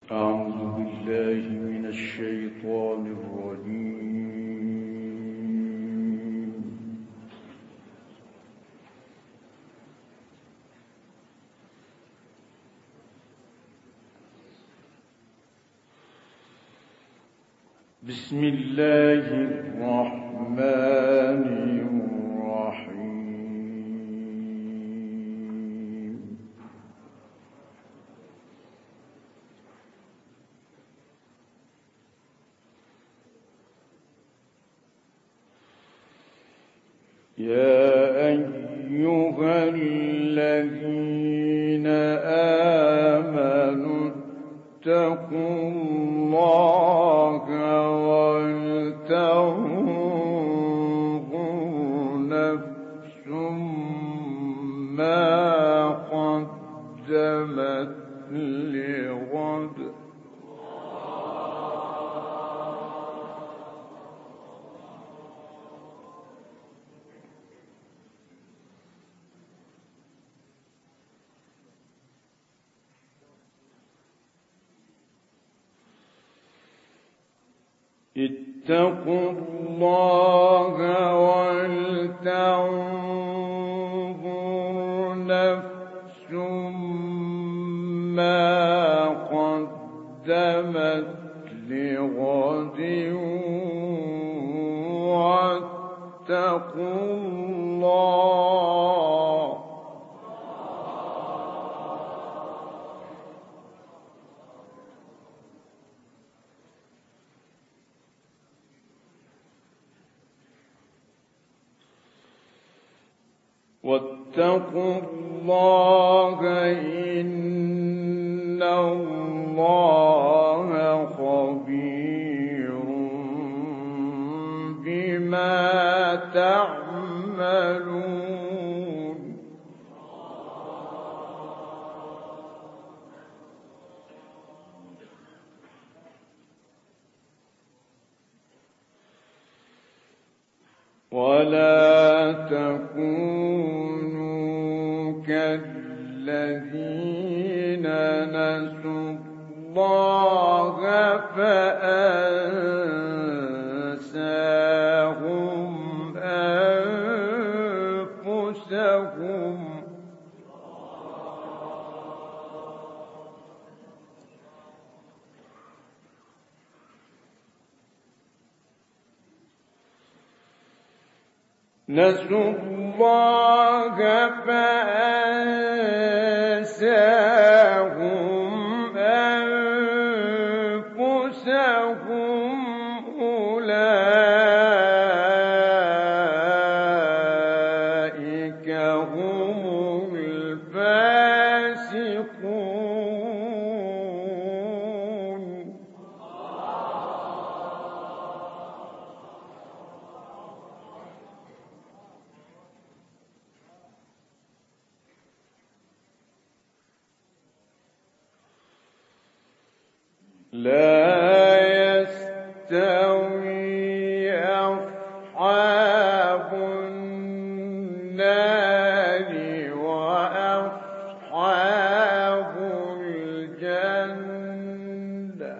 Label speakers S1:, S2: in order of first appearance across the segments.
S1: أعوذ بالله من الشيطان الرجيم. بسم الله الرحمن الرحيم. يا أيها الذين آمنوا اتقوا الله ولتنظر نفس ما قدمت لغد اتقوا الله ولتنظر نفس ما قدمت لغد واتقوا الله إن الله خبير بما تعملون. ولا تكونوا كالذين نسوا الله فأنساهم أنفسهم. نسوا الله فأنساهم أنفسهم أولئك هم الفاسقون. لا يستوي أصحاب النار وأصحاب الجنة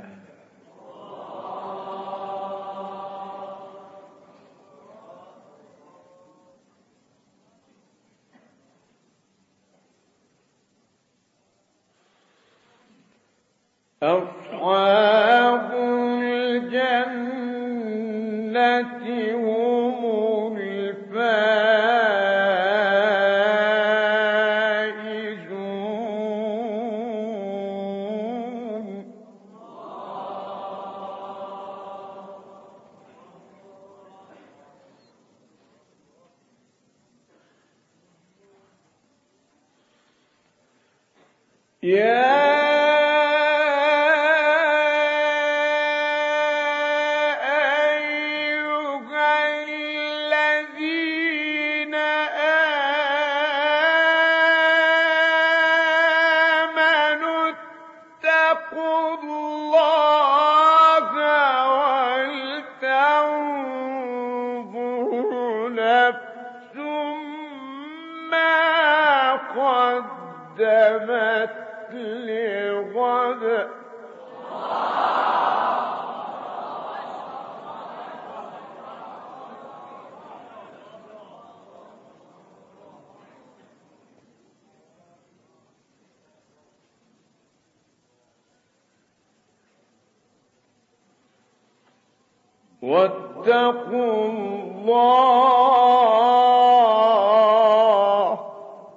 S1: أصحاب الجنة هم الفائزون. يا نفس ما قدمت لغد واتقوا الله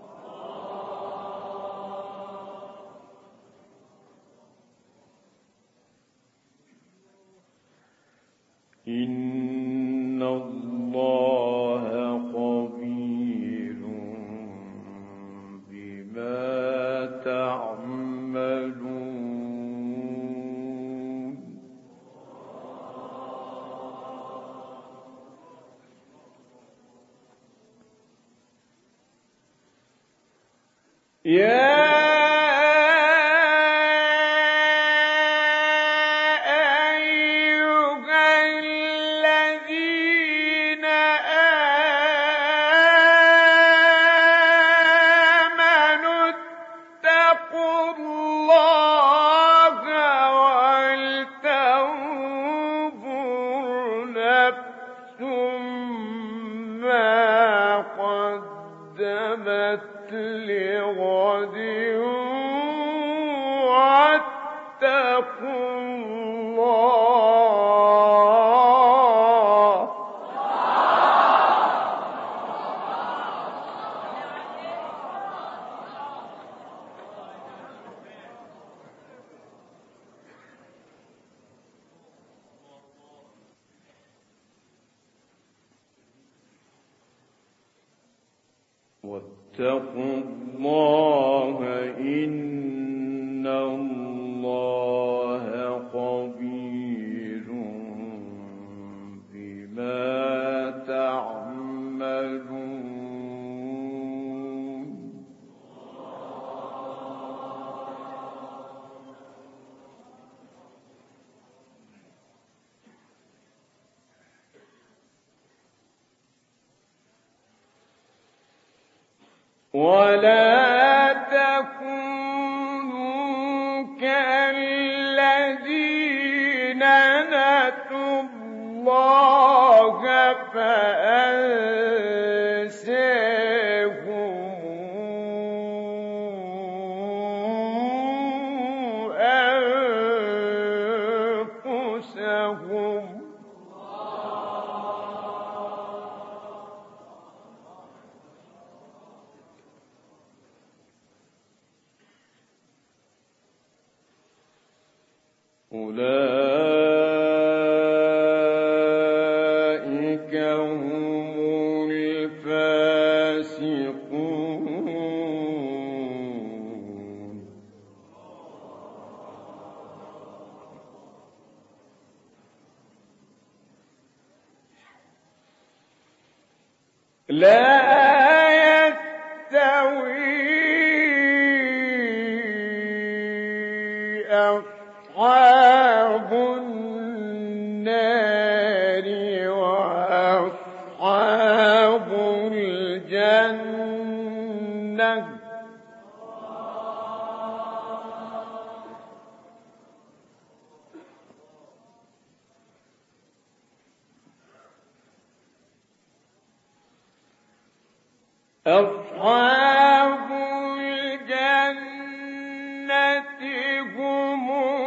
S1: إن الله خبير بما تعملون يا لغد واتقوا الله واتقوا الله إن الله خبير بما تعملون ولا تكونوا كالذين نسوا الله فأنساهم أنفسهم أولئك هم الفاسقون لا يستوي أصحاب النار وأصحاب الجنة أصحاب الجنة هم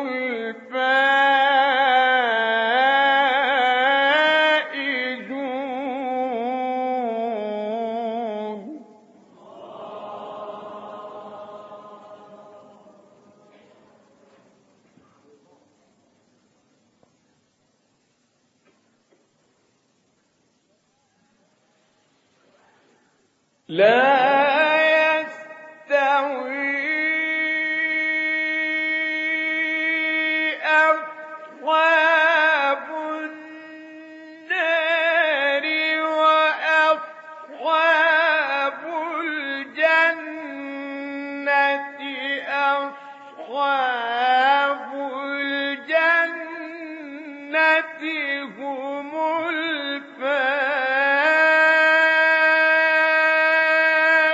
S1: الفائزون لا يستوي أصحاب النار وأصحاب الجنة أصحاب الجنة هم الفائزون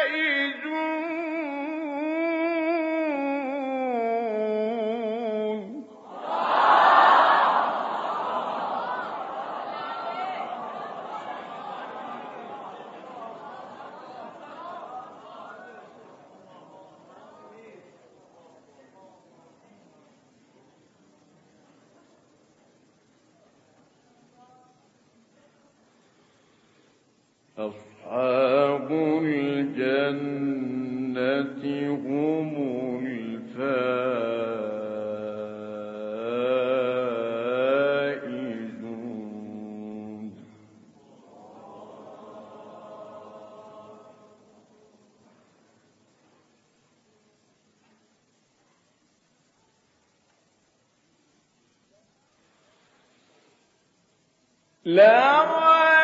S2: أصحاب الجنة هم الفائزون.
S1: لو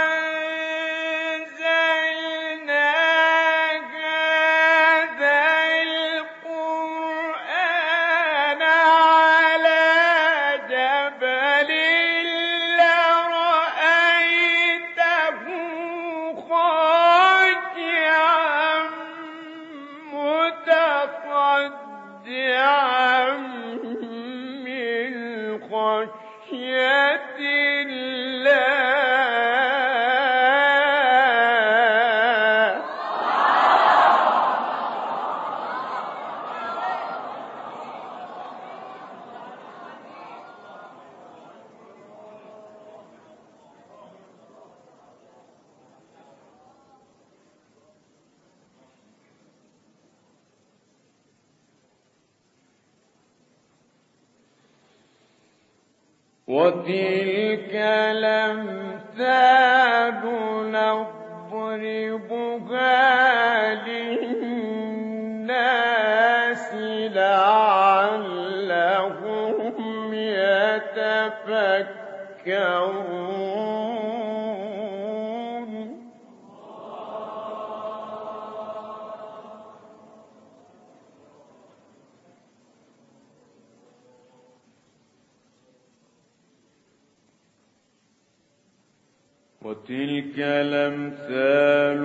S1: وتلك الأمثال نضربها للناس لعلهم يتفكرون. وتلك الأمثال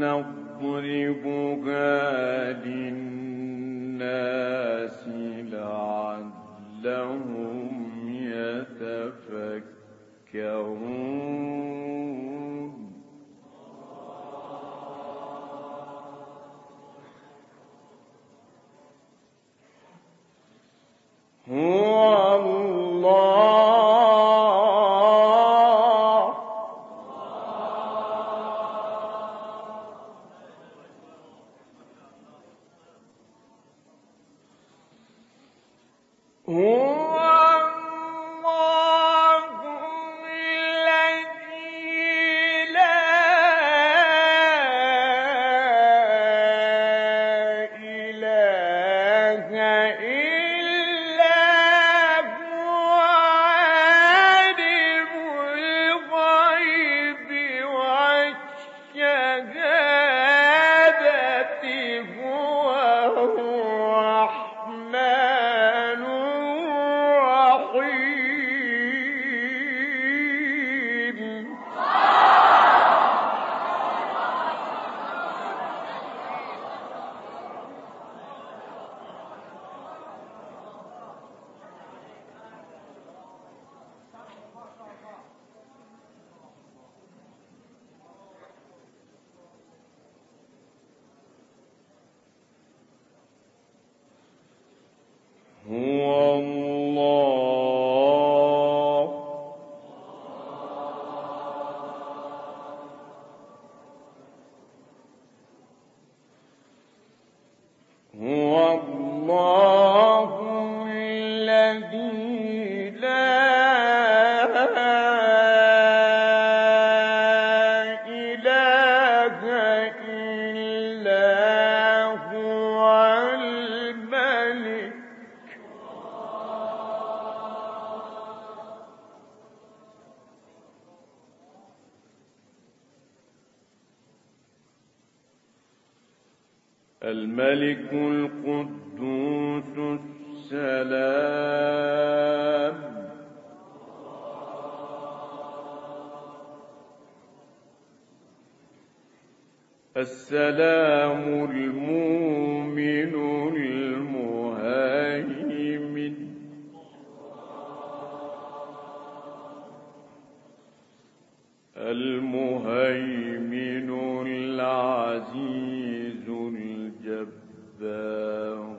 S1: نضربها للناس لعلهم يتفكرون. هو الله الملك القدوس السلام السلام المؤمن المهيمن المهيمن العزيز الجبار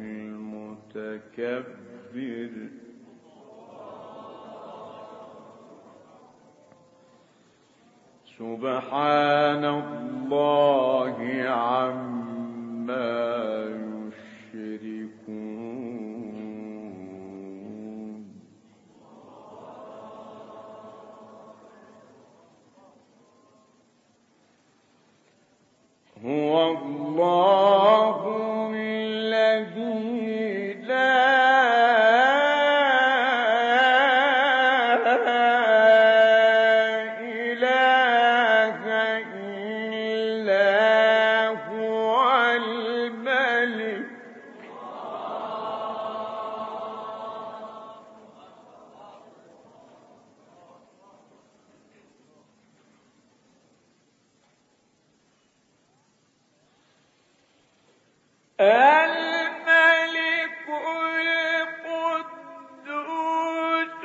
S1: المتكبر سبحان الله عما يشركون. هو الله الذي لا إله إلا هو الملك القدوس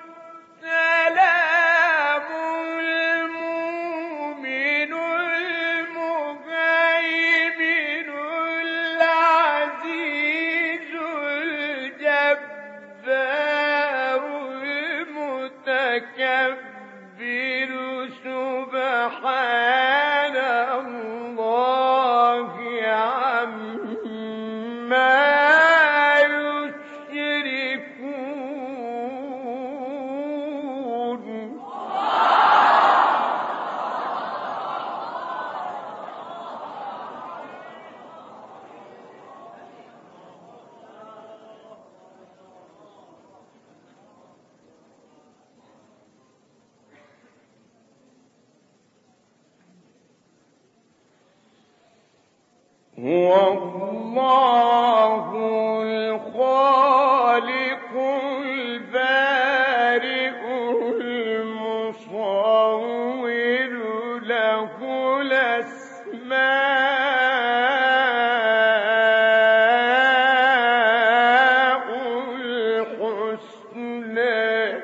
S1: السلام المؤمن المهيمن العزيز الجبار المتكبر سبحان الله عما يشركون. هو الله الخالق البارئ المصور له الأسماء الحسنى.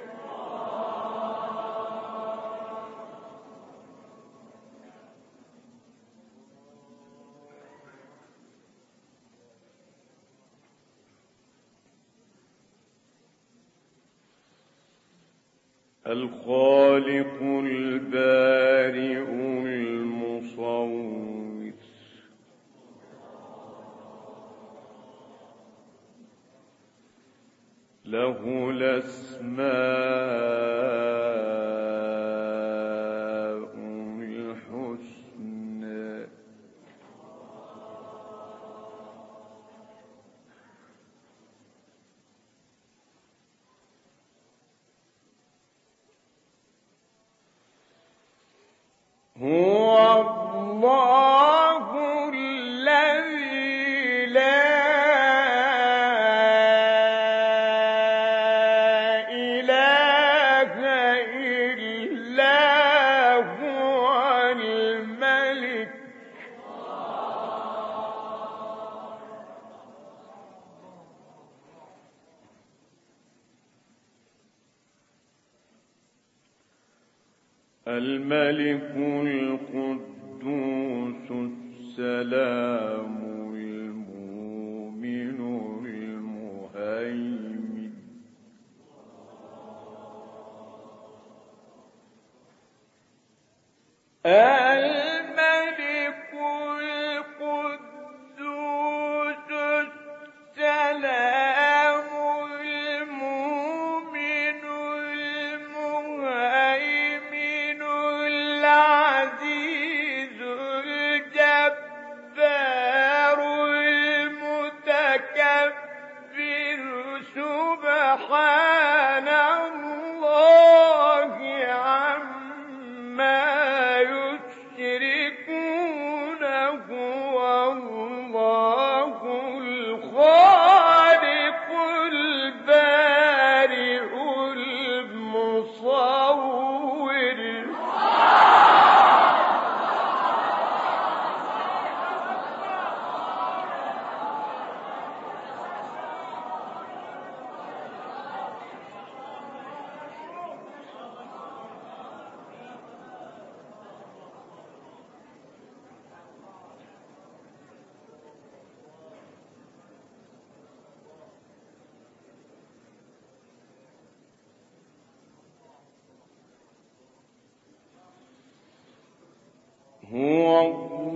S1: الخالق البارئ المصور له الأسماء الحسنى. هو الله الذي لا إله إلا هو الملك الملك القدوس السلام المؤمن المهيمن الملك القدوس السلام المؤمن المهيمن العزيز الجبار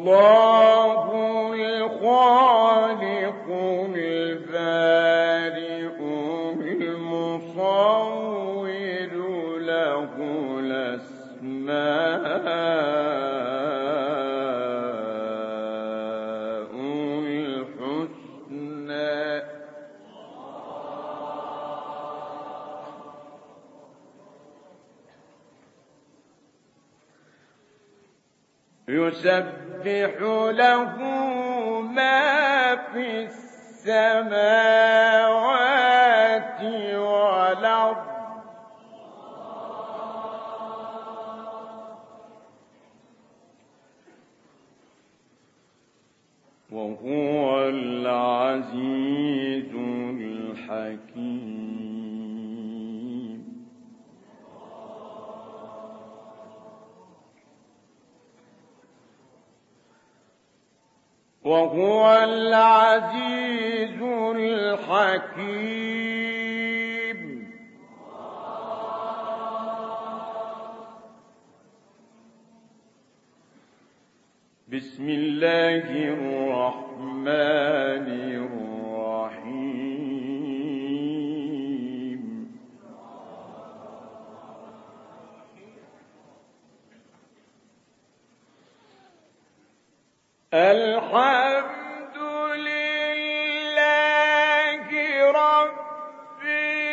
S1: الله الخالق البارئ المصور له الأسماء الحسنى يسبح له ما في السماوات والأرض وهو العزيز الحكيم وهو العزيز الحكيم بسم الله الرحمن الرحيم الحمد لله رب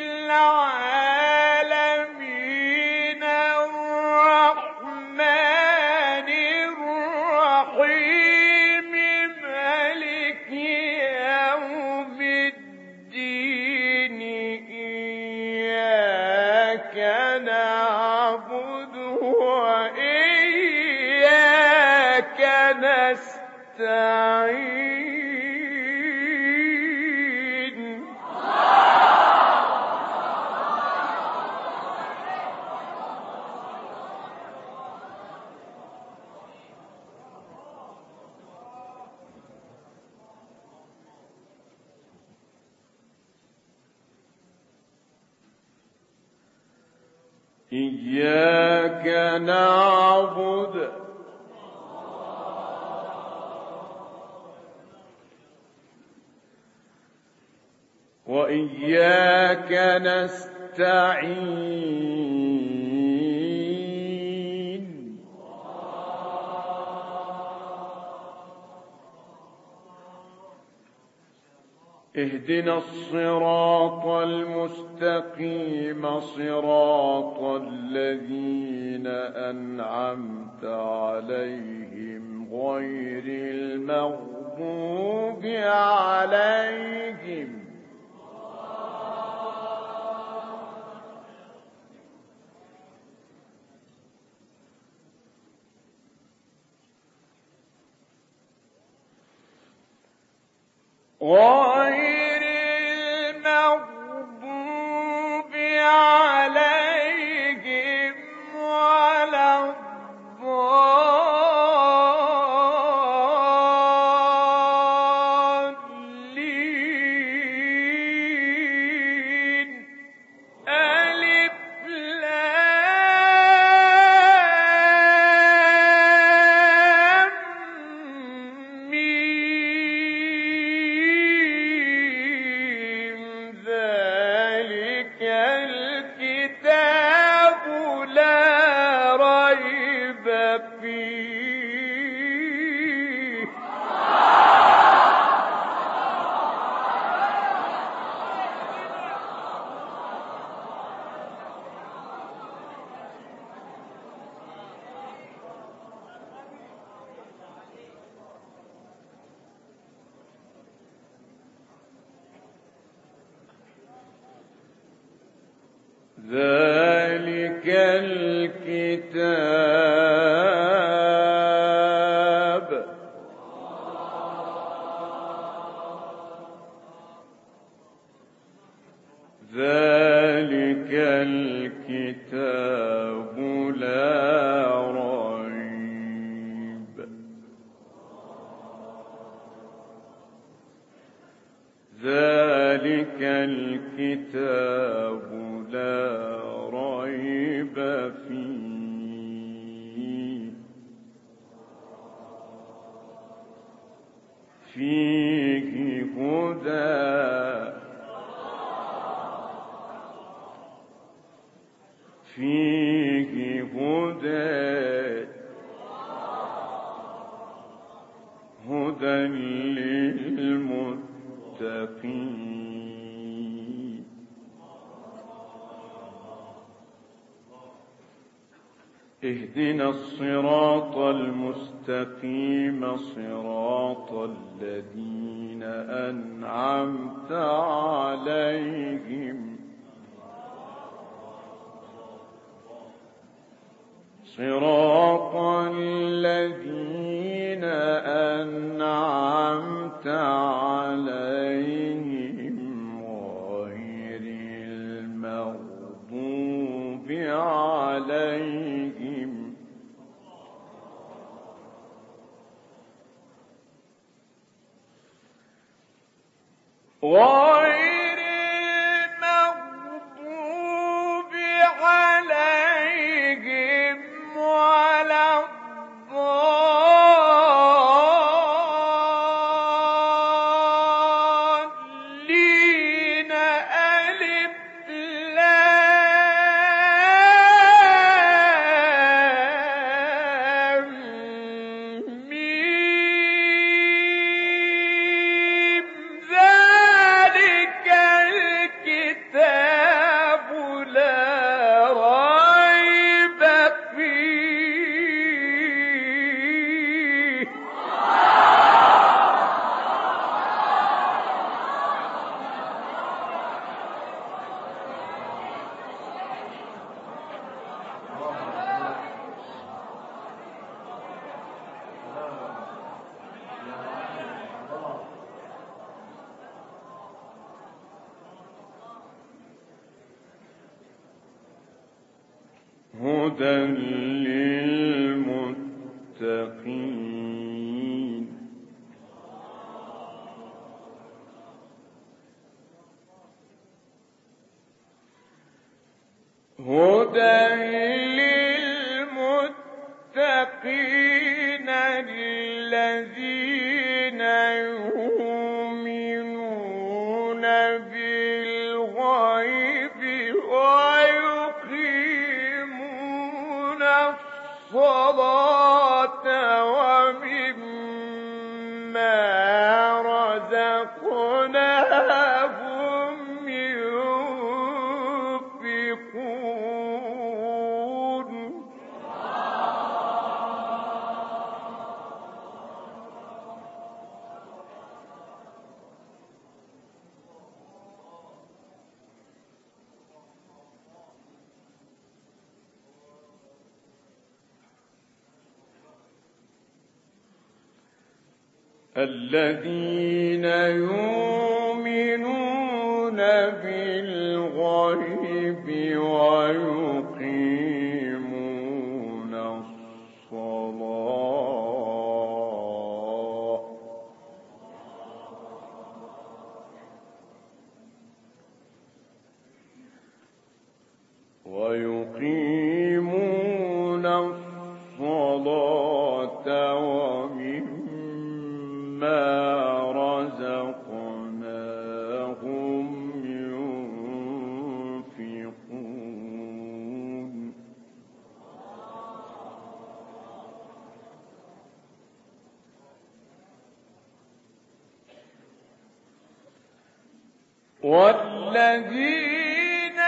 S1: العالمين الرحمن الرحيم مالك يوم الدين إياك نعبد وإياك نستعين إياك نعبد وإياك نستعين اهدنا الصراط المستقيم صراط الذين أنعمت عليهم غير المغضوب عليهم غير المغضوب عليهم ولا الضالين ألف لام ميم ذلك الكتاب لا ريب فيه ذلك الكتاب ذلك الكتاب لا ريب ذلك الكتاب لا ريب فيه فيه هدى للمتقين. اهدنا الصراط المستقيم صراط الذين أنعمت عليهم صراط الذين أنعمت عليهم غير المغضوب عليهم غير المغضوب عليهم ولا الضالين. ألف لام ميم ذلك الكتاب لا ريب فيه. هدى للمتقين. هدى للمتقين الذين يؤمنون بالغيب ويقيمون الصلاة ومما رزقناهم ينفقون. الذين يؤمنون بالغيب ويقيمون الصلاة ومما رزقناهم ينفقون. والذين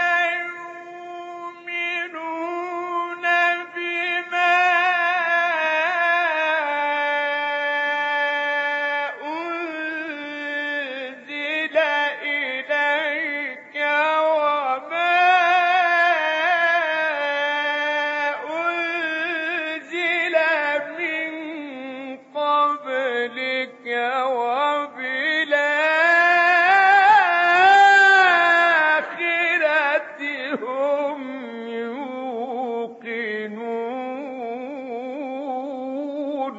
S1: يؤمنون بما أنزل إليك وما أنزل من قبلك وبالآخرة هم يوقنون.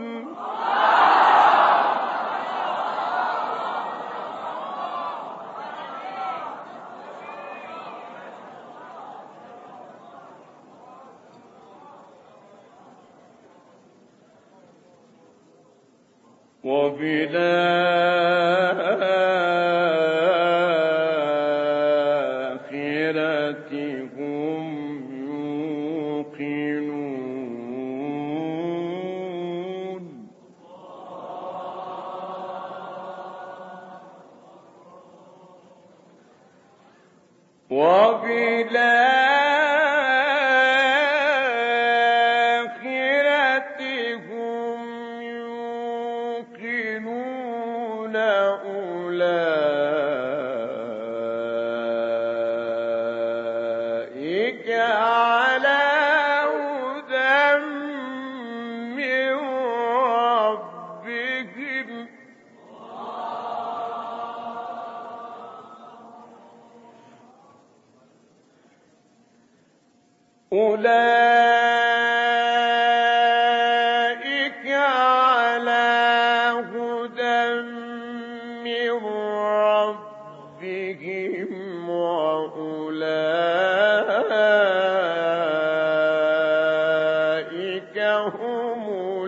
S1: وبالآخرة هم وبالآخرة هم يوقنون أولئك على هدى من ربهم أولئك على هدى من ربهم وأولئك هم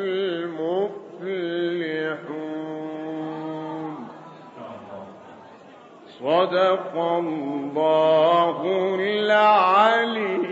S1: المفلحون. صدق الله العلي